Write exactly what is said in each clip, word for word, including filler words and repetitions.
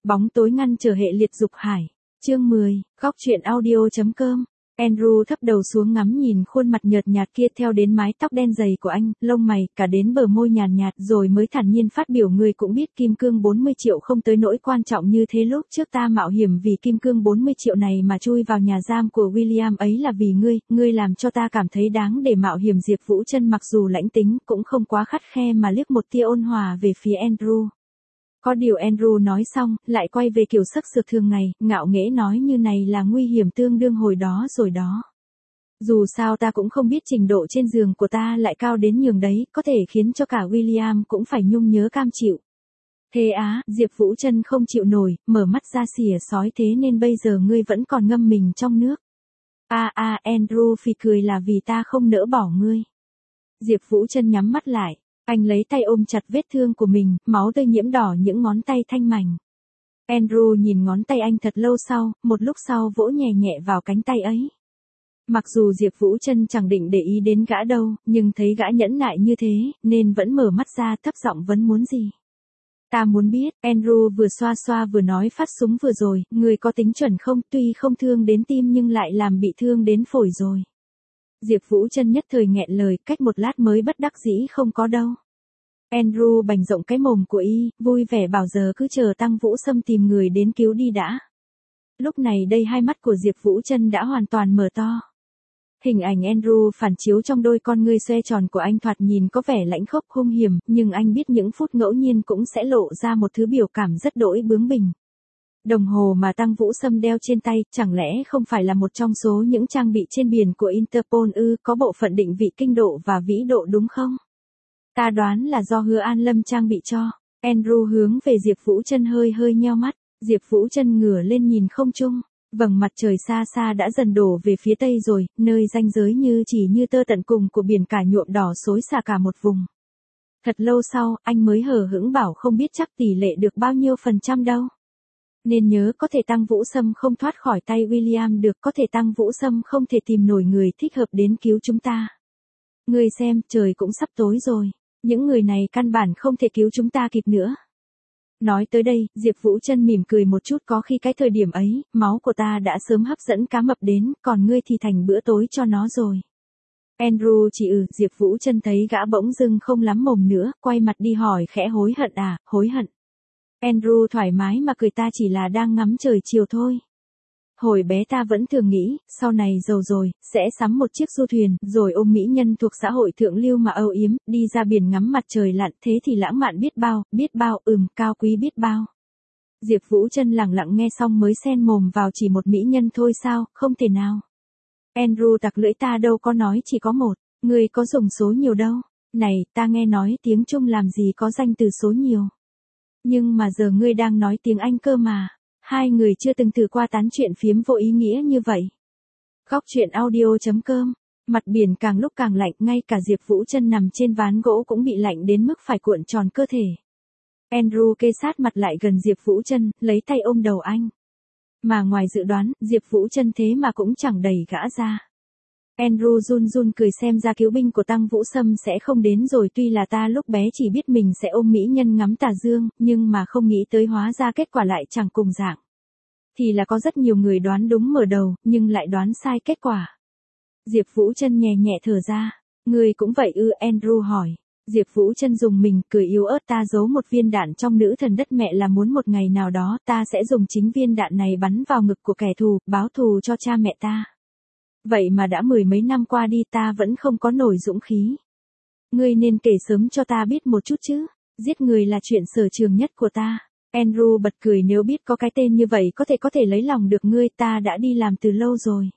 Bóng tối ngăn trở hệ liệt dục hải. Chương mười, góc truyện audio.com. Andrew thấp đầu xuống ngắm nhìn khuôn mặt nhợt nhạt kia theo đến mái tóc đen dày của anh, lông mày, cả đến bờ môi nhàn nhạt, nhạt rồi mới thản nhiên phát biểu người cũng biết kim cương bốn mươi triệu không tới nỗi quan trọng như thế lúc trước ta mạo hiểm vì kim cương bốn mươi triệu này mà chui vào nhà giam của William ấy là vì ngươi, ngươi làm cho ta cảm thấy đáng để mạo hiểm. Diệp Vũ Trân mặc dù lãnh tính cũng không quá khắt khe mà liếc một tia ôn hòa về phía Andrew. Có điều Andrew nói xong, lại quay về kiểu sắc sược thường ngày, ngạo nghễ nói như này là nguy hiểm tương đương hồi đó rồi đó. Dù sao ta cũng không biết trình độ trên giường của ta lại cao đến nhường đấy, có thể khiến cho cả William cũng phải nhung nhớ cam chịu. Thế á, Diệp Vũ Trân không chịu nổi, mở mắt ra xỉa sói thế nên bây giờ ngươi vẫn còn ngâm mình trong nước. A a Andrew phì cười là vì ta không nỡ bỏ ngươi. Diệp Vũ Trân nhắm mắt lại. Anh lấy tay ôm chặt vết thương của mình, máu tươi nhiễm đỏ những ngón tay thanh mảnh. Andrew nhìn ngón tay anh thật lâu sau, một lúc sau vỗ nhẹ nhẹ vào cánh tay ấy. Mặc dù Diệp Vũ Trân chẳng định để ý đến gã đâu, nhưng thấy gã nhẫn nại như thế, nên vẫn mở mắt ra thấp giọng vấn muốn gì. Ta muốn biết, Andrew vừa xoa xoa vừa nói phát súng vừa rồi, người có tính chuẩn không, tuy không thương đến tim nhưng lại làm bị thương đến phổi rồi. Diệp Vũ Trân nhất thời nghẹn lời, cách một lát mới bất đắc dĩ không có đâu. Andrew bành rộng cái mồm của y, vui vẻ bảo giờ cứ chờ Tăng Vũ Sâm tìm người đến cứu đi đã. Lúc này đây hai mắt của Diệp Vũ Trân đã hoàn toàn mở to. Hình ảnh Andrew phản chiếu trong đôi con ngươi xoe tròn của anh thoạt nhìn có vẻ lãnh khốc hung hiểm, nhưng anh biết những phút ngẫu nhiên cũng sẽ lộ ra một thứ biểu cảm rất đỗi bướng bỉnh. Đồng hồ mà Tăng Vũ Sâm đeo trên tay, chẳng lẽ không phải là một trong số những trang bị trên biển của Interpol ư, có bộ phận định vị kinh độ và vĩ độ đúng không? Ta đoán là do Hứa An Lâm trang bị cho. Andrew hướng về Diệp Vũ Trân hơi hơi nheo mắt, Diệp Vũ Trân ngửa lên nhìn không trung, vầng mặt trời xa xa đã dần đổ về phía tây rồi, nơi ranh giới như chỉ như tơ tận cùng của biển cả nhuộm đỏ xối xả cả một vùng. Thật lâu sau, anh mới hờ hững bảo không biết chắc tỷ lệ được bao nhiêu phần trăm đâu. Nên nhớ có thể Tăng Vũ Sâm không thoát khỏi tay William được, có thể Tăng Vũ Sâm không thể tìm nổi người thích hợp đến cứu chúng ta. Ngươi xem, trời cũng sắp tối rồi, những người này căn bản không thể cứu chúng ta kịp nữa. Nói tới đây, Diệp Vũ Trân mỉm cười một chút, có khi cái thời điểm ấy, máu của ta đã sớm hấp dẫn cá mập đến, còn ngươi thì thành bữa tối cho nó rồi. Andrew chỉ ừ, Diệp Vũ Trân thấy gã bỗng dưng không lắm mồm nữa, quay mặt đi hỏi khẽ hối hận à, hối hận. Andrew thoải mái mà cười ta chỉ là đang ngắm trời chiều thôi. Hồi bé ta vẫn thường nghĩ, sau này giàu rồi, sẽ sắm một chiếc du thuyền, rồi ôm mỹ nhân thuộc xã hội thượng lưu mà âu yếm, đi ra biển ngắm mặt trời lặn, thế thì lãng mạn biết bao, biết bao, ừm, cao quý biết bao. Diệp Vũ Trân lặng lặng nghe xong mới sen mồm vào chỉ một mỹ nhân thôi sao, không thể nào. Andrew tặc lưỡi ta đâu có nói chỉ có một, người có dùng số nhiều đâu. Này, ta nghe nói tiếng Trung làm gì có danh từ số nhiều. Nhưng mà giờ ngươi đang nói tiếng Anh cơ mà. Hai người chưa từng thử qua tán chuyện phiếm vô ý nghĩa như vậy. Góc truyện audio.com. Mặt biển càng lúc càng lạnh, ngay cả Diệp Vũ Trân nằm trên ván gỗ cũng bị lạnh đến mức phải cuộn tròn cơ thể. Andrew kê sát mặt lại gần Diệp Vũ Trân, lấy tay ôm đầu anh. Mà ngoài dự đoán, Diệp Vũ Trân thế mà cũng chẳng đẩy gã ra. Andrew run run cười xem ra cứu binh của Tăng Vũ Sâm sẽ không đến rồi, tuy là ta lúc bé chỉ biết mình sẽ ôm mỹ nhân ngắm tà dương, nhưng mà không nghĩ tới hóa ra kết quả lại chẳng cùng dạng. Thì là có rất nhiều người đoán đúng mở đầu, nhưng lại đoán sai kết quả. Diệp Vũ Trân nhẹ nhẹ thở ra, người cũng vậy ư, Andrew hỏi. Diệp Vũ Trân dùng mình, cười yếu ớt ta giấu một viên đạn trong nữ thần đất mẹ là muốn một ngày nào đó ta sẽ dùng chính viên đạn này bắn vào ngực của kẻ thù, báo thù cho cha mẹ ta. Vậy mà đã mười mấy năm qua đi ta vẫn không có nổi dũng khí. Ngươi nên kể sớm cho ta biết một chút chứ, giết người là chuyện sở trường nhất của ta. Andrew bật cười nếu biết có cái tên như vậy có thể có thể lấy lòng được ngươi ta đã đi làm từ lâu rồi.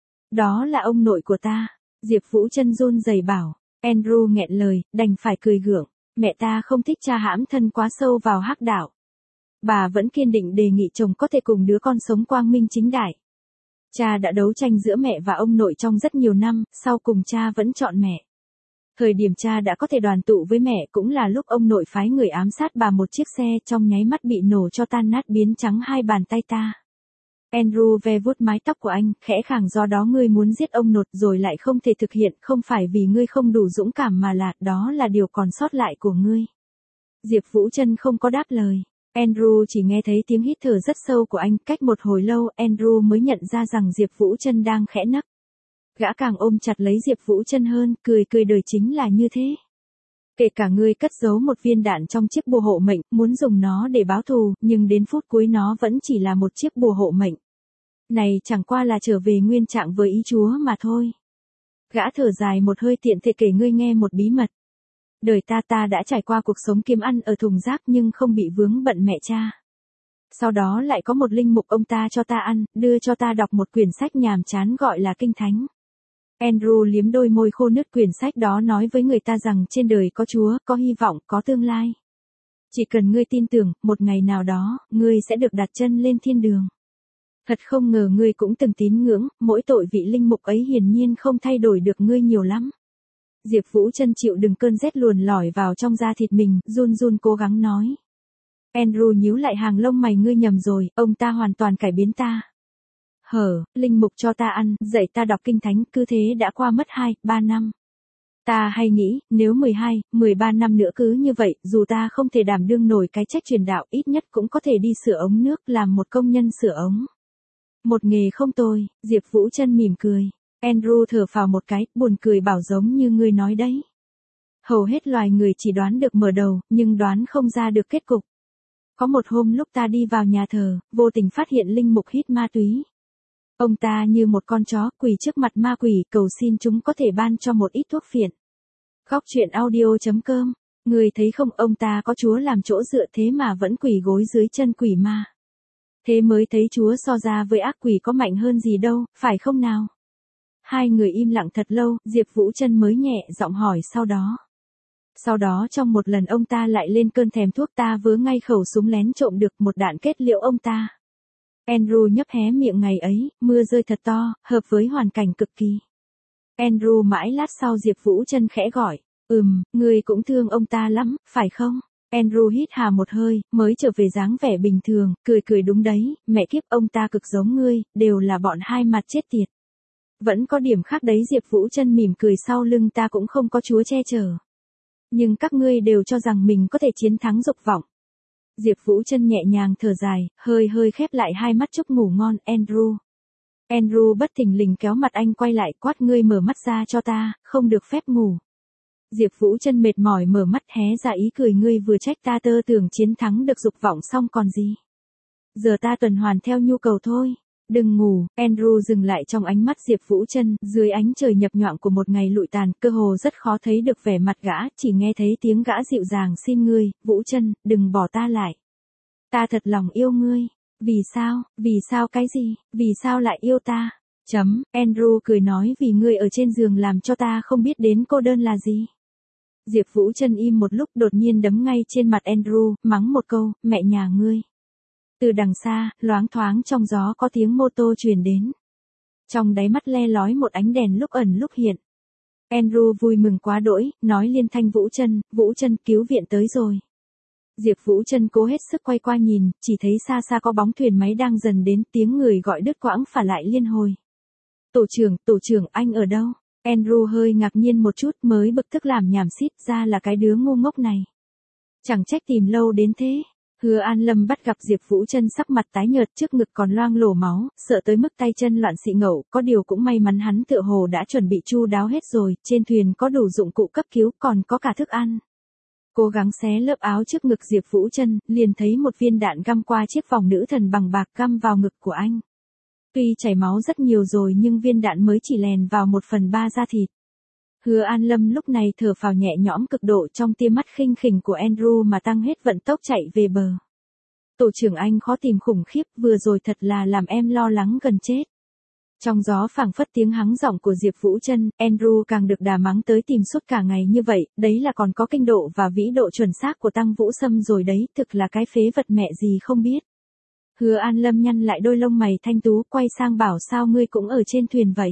Đó là ông nội của ta. Diệp Vũ Trân run rẩy bảo. Andrew nghẹn lời, đành phải cười gượng. Mẹ ta không thích cha hãm thân quá sâu vào hắc đạo. Bà vẫn kiên định đề nghị chồng có thể cùng đứa con sống quang minh chính đại. Cha đã đấu tranh giữa mẹ và ông nội trong rất nhiều năm, sau cùng cha vẫn chọn mẹ. Thời điểm cha đã có thể đoàn tụ với mẹ cũng là lúc ông nội phái người ám sát bà một chiếc xe trong nháy mắt bị nổ cho tan nát biến trắng hai bàn tay ta. Andrew ve vuốt mái tóc của anh, khẽ khàng do đó ngươi muốn giết ông nội rồi lại không thể thực hiện, không phải vì ngươi không đủ dũng cảm mà là, đó là điều còn sót lại của ngươi. Diệp Vũ Trân không có đáp lời. Andrew chỉ nghe thấy tiếng hít thở rất sâu của anh, cách một hồi lâu, Andrew mới nhận ra rằng Diệp Vũ Trân đang khẽ nấc. Gã càng ôm chặt lấy Diệp Vũ Trân hơn, cười cười đời chính là như thế. Kể cả ngươi cất giấu một viên đạn trong chiếc bùa hộ mệnh, muốn dùng nó để báo thù, nhưng đến phút cuối nó vẫn chỉ là một chiếc bùa hộ mệnh. Này chẳng qua là trở về nguyên trạng với ý Chúa mà thôi. Gã thở dài một hơi tiện thể kể ngươi nghe một bí mật. Đời ta ta đã trải qua cuộc sống kiếm ăn ở thùng rác nhưng không bị vướng bận mẹ cha. Sau đó lại có một linh mục ông ta cho ta ăn, đưa cho ta đọc một quyển sách nhàm chán gọi là Kinh Thánh. Andrew liếm đôi môi khô nứt, quyển sách đó nói với người ta rằng trên đời có Chúa, có hy vọng, có tương lai. Chỉ cần ngươi tin tưởng, một ngày nào đó, ngươi sẽ được đặt chân lên thiên đường. Thật không ngờ ngươi cũng từng tín ngưỡng, mỗi tội vị linh mục ấy hiển nhiên không thay đổi được ngươi nhiều lắm. Diệp Vũ Trân chịu đựng cơn rét luồn lỏi vào trong da thịt mình, run run cố gắng nói. Andrew nhíu lại hàng lông mày, ngươi nhầm rồi, ông ta hoàn toàn cải biến ta. Hở, linh mục cho ta ăn, dạy ta đọc kinh thánh, cứ thế đã qua mất hai, ba năm. Ta hay nghĩ, nếu mười hai, mười ba năm nữa cứ như vậy, dù ta không thể đảm đương nổi cái trách truyền đạo, ít nhất cũng có thể đi sửa ống nước, làm một công nhân sửa ống. Một nghề không tồi, Diệp Vũ Trân mỉm cười. Andrew thở phào một cái, buồn cười bảo giống như ngươi nói đấy. Hầu hết loài người chỉ đoán được mở đầu, nhưng đoán không ra được kết cục. Có một hôm lúc ta đi vào nhà thờ, vô tình phát hiện linh mục hít ma túy. Ông ta như một con chó quỳ trước mặt ma quỷ, cầu xin chúng có thể ban cho một ít thuốc phiện. Góc truyện audio chấm com, người thấy không, ông ta có Chúa làm chỗ dựa thế mà vẫn quỳ gối dưới chân quỷ ma. Thế mới thấy Chúa so ra với ác quỷ có mạnh hơn gì đâu, phải không nào? Hai người im lặng thật lâu, Diệp Vũ Trân mới nhẹ giọng hỏi sau đó. Sau đó trong một lần ông ta lại lên cơn thèm thuốc, ta vớ ngay khẩu súng lén trộm được một đạn kết liễu ông ta. Andrew nhấp hé miệng, ngày ấy, mưa rơi thật to, hợp với hoàn cảnh cực kỳ. Andrew mãi lát sau Diệp Vũ Trân khẽ gọi, ừm, ngươi cũng thương ông ta lắm, phải không? Andrew hít hà một hơi, mới trở về dáng vẻ bình thường, cười cười đúng đấy, mẹ kiếp ông ta cực giống ngươi, đều là bọn hai mặt chết tiệt. Vẫn có điểm khác đấy, Diệp Vũ Trân mỉm cười, sau lưng ta cũng không có Chúa che chở. Nhưng các ngươi đều cho rằng mình có thể chiến thắng dục vọng. Diệp Vũ Trân nhẹ nhàng thở dài, hơi hơi khép lại hai mắt chúc ngủ ngon, Andrew. Andrew bất thình lình kéo mặt anh quay lại, quát, ngươi mở mắt ra cho ta, không được phép ngủ. Diệp Vũ Trân mệt mỏi mở mắt, hé ra ý cười, ngươi vừa trách ta tơ tưởng chiến thắng được dục vọng xong còn gì. Giờ ta tuần hoàn theo nhu cầu thôi. Đừng ngủ, Andrew dừng lại trong ánh mắt Diệp Vũ Trân, dưới ánh trời nhập nhoạng của một ngày lụi tàn, cơ hồ rất khó thấy được vẻ mặt gã, chỉ nghe thấy tiếng gã dịu dàng, xin ngươi, Vũ Trân, đừng bỏ ta lại. Ta thật lòng yêu ngươi. Vì sao, vì sao cái gì, vì sao lại yêu ta? Chấm, Andrew cười nói, vì ngươi ở trên giường làm cho ta không biết đến cô đơn là gì. Diệp Vũ Trân im một lúc, đột nhiên đấm ngay trên mặt Andrew, mắng một câu, mẹ nhà ngươi. Từ đằng xa, loáng thoáng trong gió có tiếng mô tô truyền đến. Trong đáy mắt le lói một ánh đèn lúc ẩn lúc hiện. Andrew vui mừng quá đỗi, nói liên thanh, Vũ Trân, Vũ Trân, cứu viện tới rồi. Diệp Vũ Trân cố hết sức quay qua nhìn, chỉ thấy xa xa có bóng thuyền máy đang dần đến, tiếng người gọi đứt quãng phả lại liên hồi. Tổ trưởng, tổ trưởng, anh ở đâu? Andrew hơi ngạc nhiên một chút, mới bực tức làm nhảm xít, ra là cái đứa ngu ngốc này. Chẳng trách tìm lâu đến thế. Hứa An Lâm bắt gặp Diệp Vũ Trân sắc mặt tái nhợt, trước ngực còn loang lổ máu, sợ tới mức tay chân loạn xị ngẩu, có điều cũng may mắn hắn tựa hồ đã chuẩn bị chu đáo hết rồi, trên thuyền có đủ dụng cụ cấp cứu, còn có cả thức ăn. Cố gắng xé lớp áo trước ngực Diệp Vũ Trân, liền thấy một viên đạn găm qua chiếc vòng nữ thần bằng bạc, găm vào ngực của anh. Tuy chảy máu rất nhiều rồi nhưng viên đạn mới chỉ lèn vào một phần ba da thịt. Hứa An Lâm lúc này thở phào nhẹ nhõm cực độ, trong tia mắt khinh khỉnh của Andrew mà tăng hết vận tốc chạy về bờ. Tổ trưởng anh khó tìm khủng khiếp, vừa rồi thật là làm em lo lắng gần chết. Trong gió phảng phất tiếng hắng giọng của Diệp Vũ Trân, Andrew càng được đà mắng tới tìm suốt cả ngày như vậy, đấy là còn có kinh độ và vĩ độ chuẩn xác của Tăng Vũ Sâm rồi đấy, thực là cái phế vật mẹ gì không biết. Hứa An Lâm nhăn lại đôi lông mày thanh tú, quay sang bảo, sao ngươi cũng ở trên thuyền vậy?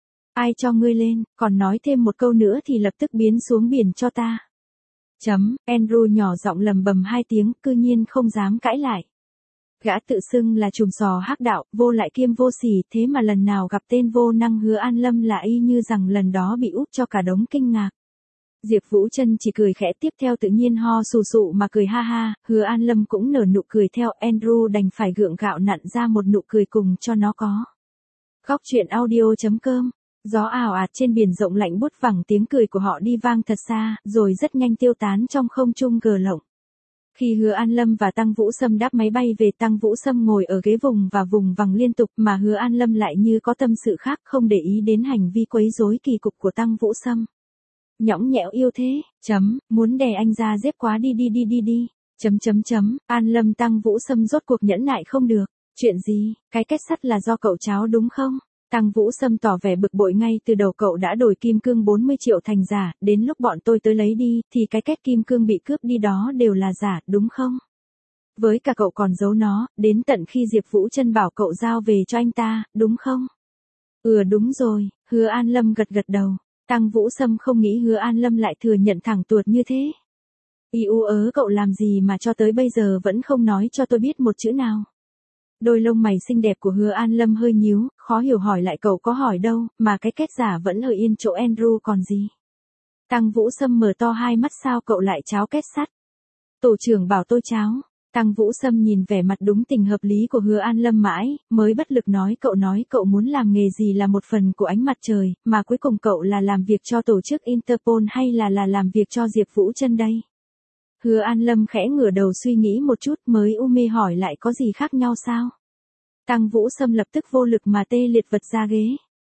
Ai cho ngươi lên, còn nói thêm một câu nữa thì lập tức biến xuống biển cho ta. Chấm, Andrew nhỏ giọng lầm bầm hai tiếng, cư nhiên không dám cãi lại. Gã tự xưng là trùm sò hắc đạo, vô lại kiêm vô sỉ, thế mà lần nào gặp tên vô năng Hứa An Lâm là y như rằng lần đó bị úp cho cả đống kinh ngạc. Diệp Vũ Trân chỉ cười khẽ tiếp theo tự nhiên ho sù sụ mà cười ha ha, Hứa An Lâm cũng nở nụ cười theo, Andrew đành phải gượng gạo nặn ra một nụ cười cùng cho nó có. Góc truyện audio chấm com. Gió ào ạt trên biển rộng lạnh buốt vẳng, tiếng cười của họ đi vang thật xa, rồi rất nhanh tiêu tán trong không trung gờ lộng. Khi Hứa An Lâm và Tăng Vũ Sâm đáp máy bay về, Tăng Vũ Sâm ngồi ở ghế vùng và vùng vằng liên tục, mà Hứa An Lâm lại như có tâm sự khác, không để ý đến hành vi quấy rối kỳ cục của Tăng Vũ Sâm. Nhõng nhẽo yêu thế, chấm, muốn đè anh ra dép quá đi đi đi đi đi, chấm chấm chấm, An Lâm Tăng Vũ Sâm rốt cuộc nhẫn nại không được, chuyện gì, cái kết sắt là do cậu cháo đúng không? Tăng Vũ Sâm tỏ vẻ bực bội, ngay từ đầu cậu đã đổi kim cương bốn mươi triệu thành giả, đến lúc bọn tôi tới lấy đi, thì cái két kim cương bị cướp đi đó đều là giả, đúng không? Với cả cậu còn giấu nó, đến tận khi Diệp Vũ Trân bảo cậu giao về cho anh ta, đúng không? Ừ đúng rồi, Hứa An Lâm gật gật đầu. Tăng Vũ Sâm không nghĩ Hứa An Lâm lại thừa nhận thẳng tuột như thế. Y u ớ, cậu làm gì mà cho tới bây giờ vẫn không nói cho tôi biết một chữ nào? Đôi lông mày xinh đẹp của Hứa An Lâm hơi nhíu, khó hiểu hỏi lại, cậu có hỏi đâu, mà cái két giả vẫn ở yên chỗ Andrew còn gì. Tăng Vũ Sâm mở to hai mắt, sao cậu lại cháo két sắt? Tổ trưởng bảo tôi cháo. Tăng Vũ Sâm nhìn vẻ mặt đúng tình hợp lý của Hứa An Lâm mãi, mới bất lực nói, cậu nói cậu muốn làm nghề gì là một phần của ánh mặt trời, mà cuối cùng cậu là làm việc cho tổ chức Interpol hay là là làm việc cho Diệp Vũ Trân đây? Hứa An Lâm khẽ ngửa đầu suy nghĩ một chút mới u mê hỏi lại, có gì khác nhau sao? Tăng Vũ Sâm lập tức vô lực mà tê liệt vật ra ghế.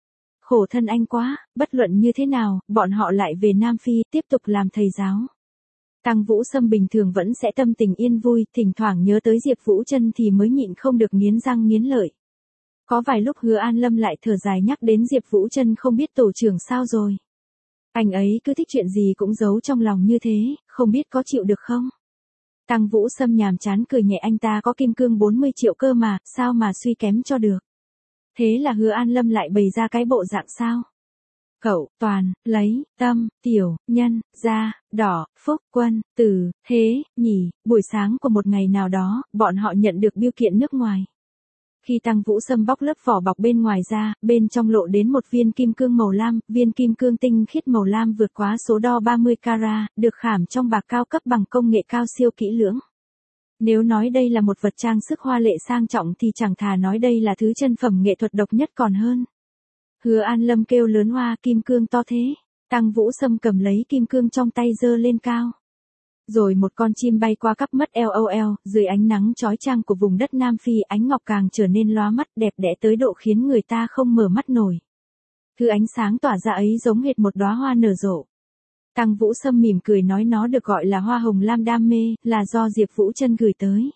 Khổ thân anh quá, bất luận như thế nào, bọn họ lại về Nam Phi tiếp tục làm thầy giáo. Tăng Vũ Sâm bình thường vẫn sẽ tâm tình yên vui, thỉnh thoảng nhớ tới Diệp Vũ Trân thì mới nhịn không được nghiến răng nghiến lợi. Có vài lúc Hứa An Lâm lại thở dài nhắc đến Diệp Vũ Trân, không biết tổ trưởng sao rồi. Anh ấy cứ thích chuyện gì cũng giấu trong lòng như thế, không biết có chịu được không? Tăng Vũ Sâm nhàm chán cười nhẹ, anh ta có kim cương bốn mươi triệu cơ mà, sao mà suy kém cho được. Thế là Hứa An Lâm lại bày ra cái bộ dạng sao? Cậu, toàn, lấy, tâm, tiểu, nhân, gia, đỏ, phúc, quân, từ, thế, nhỉ, buổi sáng của một ngày nào đó, bọn họ nhận được bưu kiện nước ngoài. Khi Tăng Vũ Sâm bóc lớp vỏ bọc bên ngoài ra, bên trong lộ đến một viên kim cương màu lam, viên kim cương tinh khiết màu lam vượt quá số đo ba mươi carat, được khảm trong bạc cao cấp bằng công nghệ cao siêu kỹ lưỡng. Nếu nói đây là một vật trang sức hoa lệ sang trọng thì chẳng thà nói đây là thứ chân phẩm nghệ thuật độc nhất còn hơn. Hứa An Lâm kêu lớn, hoa, kim cương to thế. Tăng Vũ Sâm cầm lấy kim cương trong tay giơ lên cao. Rồi một con chim bay qua cắp mất lol, dưới ánh nắng chói chang của vùng đất Nam Phi, ánh ngọc càng trở nên lóa mắt, đẹp đẽ tới độ khiến người ta không mở mắt nổi. Thứ ánh sáng tỏa ra ấy giống hệt một đóa hoa nở rộ. Tăng Vũ Sâm mỉm cười nói, nó được gọi là hoa hồng lam đam mê, là do Diệp Vũ Trân gửi tới.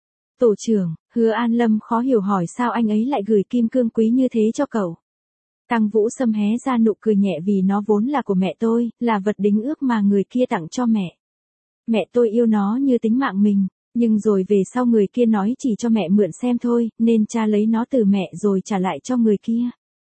Tổ trưởng, Hứa An Lâm khó hiểu hỏi, sao anh ấy lại gửi kim cương quý như thế cho cậu? Tăng Vũ Sâm hé ra nụ cười nhẹ, vì nó vốn là của mẹ tôi, là vật đính ước mà người kia tặng cho mẹ. Mẹ tôi yêu nó như tính mạng mình, nhưng rồi về sau người kia nói chỉ cho mẹ mượn xem thôi, nên cha lấy nó từ mẹ rồi trả lại cho người kia.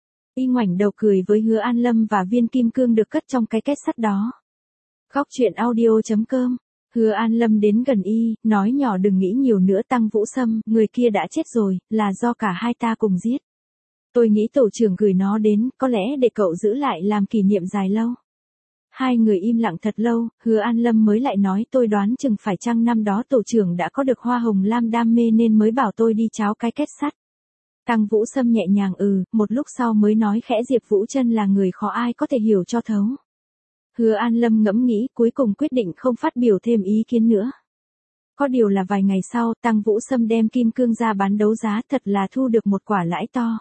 Y ngoảnh đầu cười với Hứa An Lâm và viên kim cương được cất trong cái két sắt đó. Góc truyện audio chấm com. Hứa An Lâm đến gần y, nói nhỏ, đừng nghĩ nhiều nữa Tăng Vũ Sâm, người kia đã chết rồi, là do cả hai ta cùng giết. Tôi nghĩ tổ trưởng gửi nó đến, có lẽ để cậu giữ lại làm kỷ niệm dài lâu. Hai người im lặng thật lâu, Hứa An Lâm mới lại nói, tôi đoán chừng phải chăng năm đó tổ trưởng đã có được hoa hồng lam đam mê nên mới bảo tôi đi cháo cái két sắt. Tăng Vũ Sâm nhẹ nhàng ừ, một lúc sau mới nói khẽ, Diệp Vũ Trân là người khó ai có thể hiểu cho thấu. Hứa An Lâm ngẫm nghĩ, cuối cùng quyết định không phát biểu thêm ý kiến nữa. Có điều là vài ngày sau, Tăng Vũ Sâm đem kim cương ra bán đấu giá, thật là thu được một quả lãi to.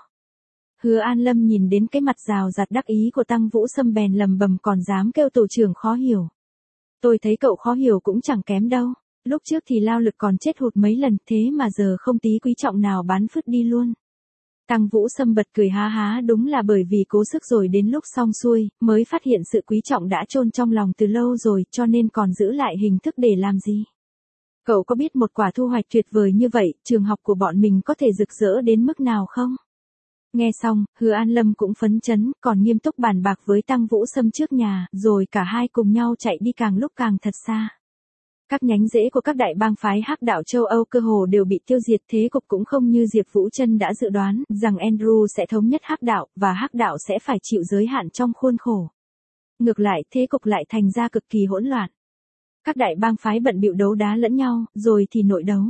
Hứa An Lâm nhìn đến cái mặt rào rạt đắc ý của Tăng Vũ Sâm bèn lầm bầm, còn dám kêu tổ trưởng khó hiểu. Tôi thấy cậu khó hiểu cũng chẳng kém đâu, lúc trước thì lao lực còn chết hụt mấy lần, thế mà giờ không tí quý trọng nào bán phứt đi luôn. Tăng Vũ Sâm bật cười há há, đúng là bởi vì cố sức rồi đến lúc xong xuôi, mới phát hiện sự quý trọng đã chôn trong lòng từ lâu rồi, cho nên còn giữ lại hình thức để làm gì. Cậu có biết một quả thu hoạch tuyệt vời như vậy, trường học của bọn mình có thể rực rỡ đến mức nào không? Nghe xong, Hứa An Lâm cũng phấn chấn, còn nghiêm túc bàn bạc với Tăng Vũ Sâm trước nhà, rồi cả hai cùng nhau chạy đi càng lúc càng thật xa. Các nhánh rễ của các đại bang phái hắc đạo châu Âu cơ hồ đều bị tiêu diệt, thế cục cũng không như Diệp Vũ Trân đã dự đoán, rằng Andrew sẽ thống nhất hắc đạo, và hắc đạo sẽ phải chịu giới hạn trong khuôn khổ. Ngược lại, thế cục lại thành ra cực kỳ hỗn loạn. Các đại bang phái bận bịu đấu đá lẫn nhau, rồi thì nội đấu.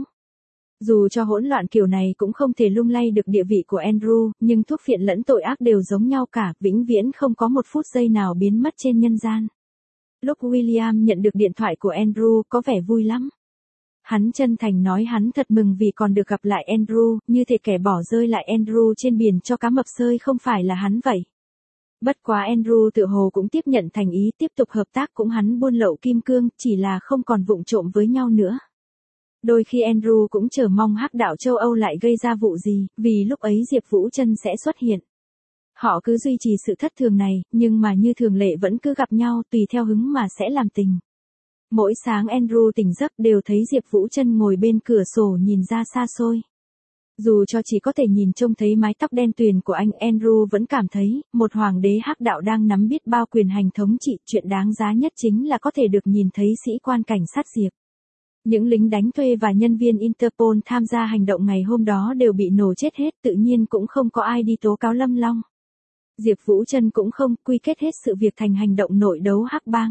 Dù cho hỗn loạn kiểu này cũng không thể lung lay được địa vị của Andrew, nhưng thuốc phiện lẫn tội ác đều giống nhau cả, vĩnh viễn không có một phút giây nào biến mất trên nhân gian. Lúc William nhận được điện thoại của Andrew có vẻ vui lắm. Hắn chân thành nói hắn thật mừng vì còn được gặp lại Andrew, như thể kẻ bỏ rơi lại Andrew trên biển cho cá mập sơi không phải là hắn vậy. Bất quá Andrew tự hồ cũng tiếp nhận thành ý tiếp tục hợp tác cũng hắn buôn lậu kim cương, chỉ là không còn vụng trộm với nhau nữa. Đôi khi Andrew cũng chờ mong hắc đạo châu Âu lại gây ra vụ gì, vì lúc ấy Diệp Vũ Trân sẽ xuất hiện. Họ cứ duy trì sự thất thường này, nhưng mà như thường lệ vẫn cứ gặp nhau tùy theo hứng mà sẽ làm tình. Mỗi sáng Andrew tỉnh giấc đều thấy Diệp Vũ Trân ngồi bên cửa sổ nhìn ra xa xôi. Dù cho chỉ có thể nhìn trông thấy mái tóc đen tuyền của anh, Andrew vẫn cảm thấy, một hoàng đế hắc đạo đang nắm biết bao quyền hành thống trị, chuyện đáng giá nhất chính là có thể được nhìn thấy sĩ quan cảnh sát Diệp. Những lính đánh thuê và nhân viên Interpol tham gia hành động ngày hôm đó đều bị nổ chết hết, tự nhiên cũng không có ai đi tố cáo Lâm Long. Diệp Vũ Trân cũng không, quy kết hết sự việc thành hành động nội đấu hắc bang.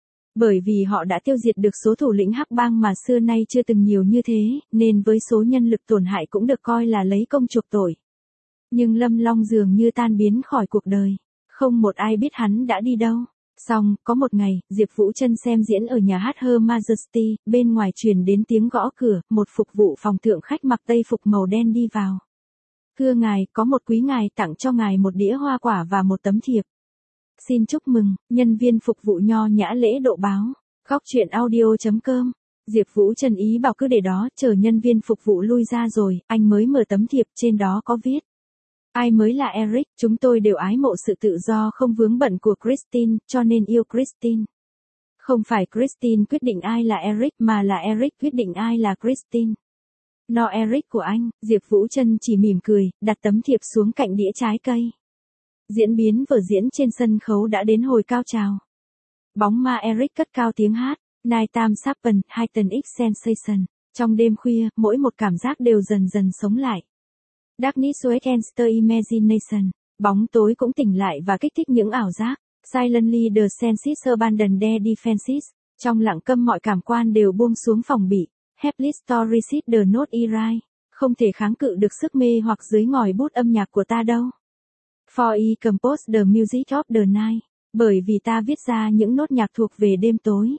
Bởi vì họ đã tiêu diệt được số thủ lĩnh hắc bang mà xưa nay chưa từng nhiều như thế, nên với số nhân lực tổn hại cũng được coi là lấy công chuộc tội. Nhưng Lâm Long dường như tan biến khỏi cuộc đời, không một ai biết hắn đã đi đâu. Xong, có một ngày, Diệp Vũ Trân xem diễn ở nhà hát Her Majesty, bên ngoài truyền đến tiếng gõ cửa, một phục vụ phòng thượng khách mặc tây phục màu đen đi vào. Thưa ngài, có một quý ngài tặng cho ngài một đĩa hoa quả và một tấm thiệp. Xin chúc mừng, nhân viên phục vụ nho nhã lễ độ báo. Góc truyện audio chấm com. Diệp Vũ Trân ý bảo cứ để đó, chờ nhân viên phục vụ lui ra rồi, anh mới mở tấm thiệp, trên đó có viết. Ai mới là Eric, chúng tôi đều ái mộ sự tự do không vướng bận của Christine, cho nên yêu Christine. Không phải Christine quyết định ai là Eric mà là Eric quyết định ai là Christine. No Eric của anh, Diệp Vũ Trân chỉ mỉm cười, đặt tấm thiệp xuống cạnh đĩa trái cây. Diễn biến vở diễn trên sân khấu đã đến hồi cao trào. Bóng ma Eric cất cao tiếng hát, Nighttime Serpent, Heightened X Sensation. Trong đêm khuya, mỗi một cảm giác đều dần dần sống lại. Darkness Wakens the Imagination. Bóng tối cũng tỉnh lại và kích thích những ảo giác. Silently the senses abandon their defenses. Trong lặng câm mọi cảm quan đều buông xuống phòng bị. Helpless to resist the not irai. Không thể kháng cự được sức mê hoặc dưới ngòi bút âm nhạc của ta đâu. For I compose the music of the night. Bởi vì ta viết ra những nốt nhạc thuộc về đêm tối.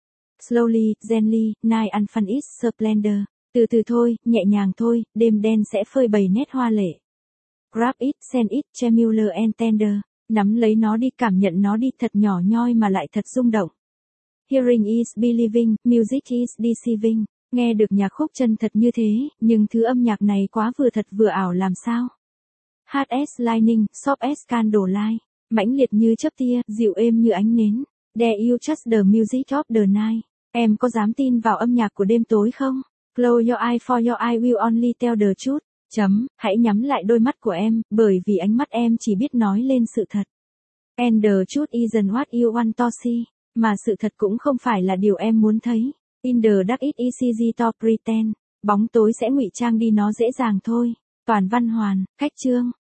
Slowly, gently, night unfold its splendor. Từ từ thôi, nhẹ nhàng thôi, đêm đen sẽ phơi bày nét hoa lệ. Grab it, send it, tremulous and tender. Nắm lấy nó đi, cảm nhận nó đi, thật nhỏ nhoi mà lại thật rung động. Hearing is believing, music is deceiving. Nghe được nhạc khúc chân thật như thế, nhưng thứ âm nhạc này quá vừa thật vừa ảo làm sao. Hard as lightning, soft as candlelight. Mãnh liệt như chớp tia, dịu êm như ánh nến. Dare you trust the music of the night. Em có dám tin vào âm nhạc của đêm tối không? Close your eye for your eye will only tell the truth. Chấm, hãy nhắm lại đôi mắt của em, bởi vì ánh mắt em chỉ biết nói lên sự thật. And the truth isn't what you want to see. Mà sự thật cũng không phải là điều em muốn thấy. In the dark it is easy to pretend. Bóng tối sẽ ngụy trang đi nó dễ dàng thôi. Toàn văn hoàn, cách chương.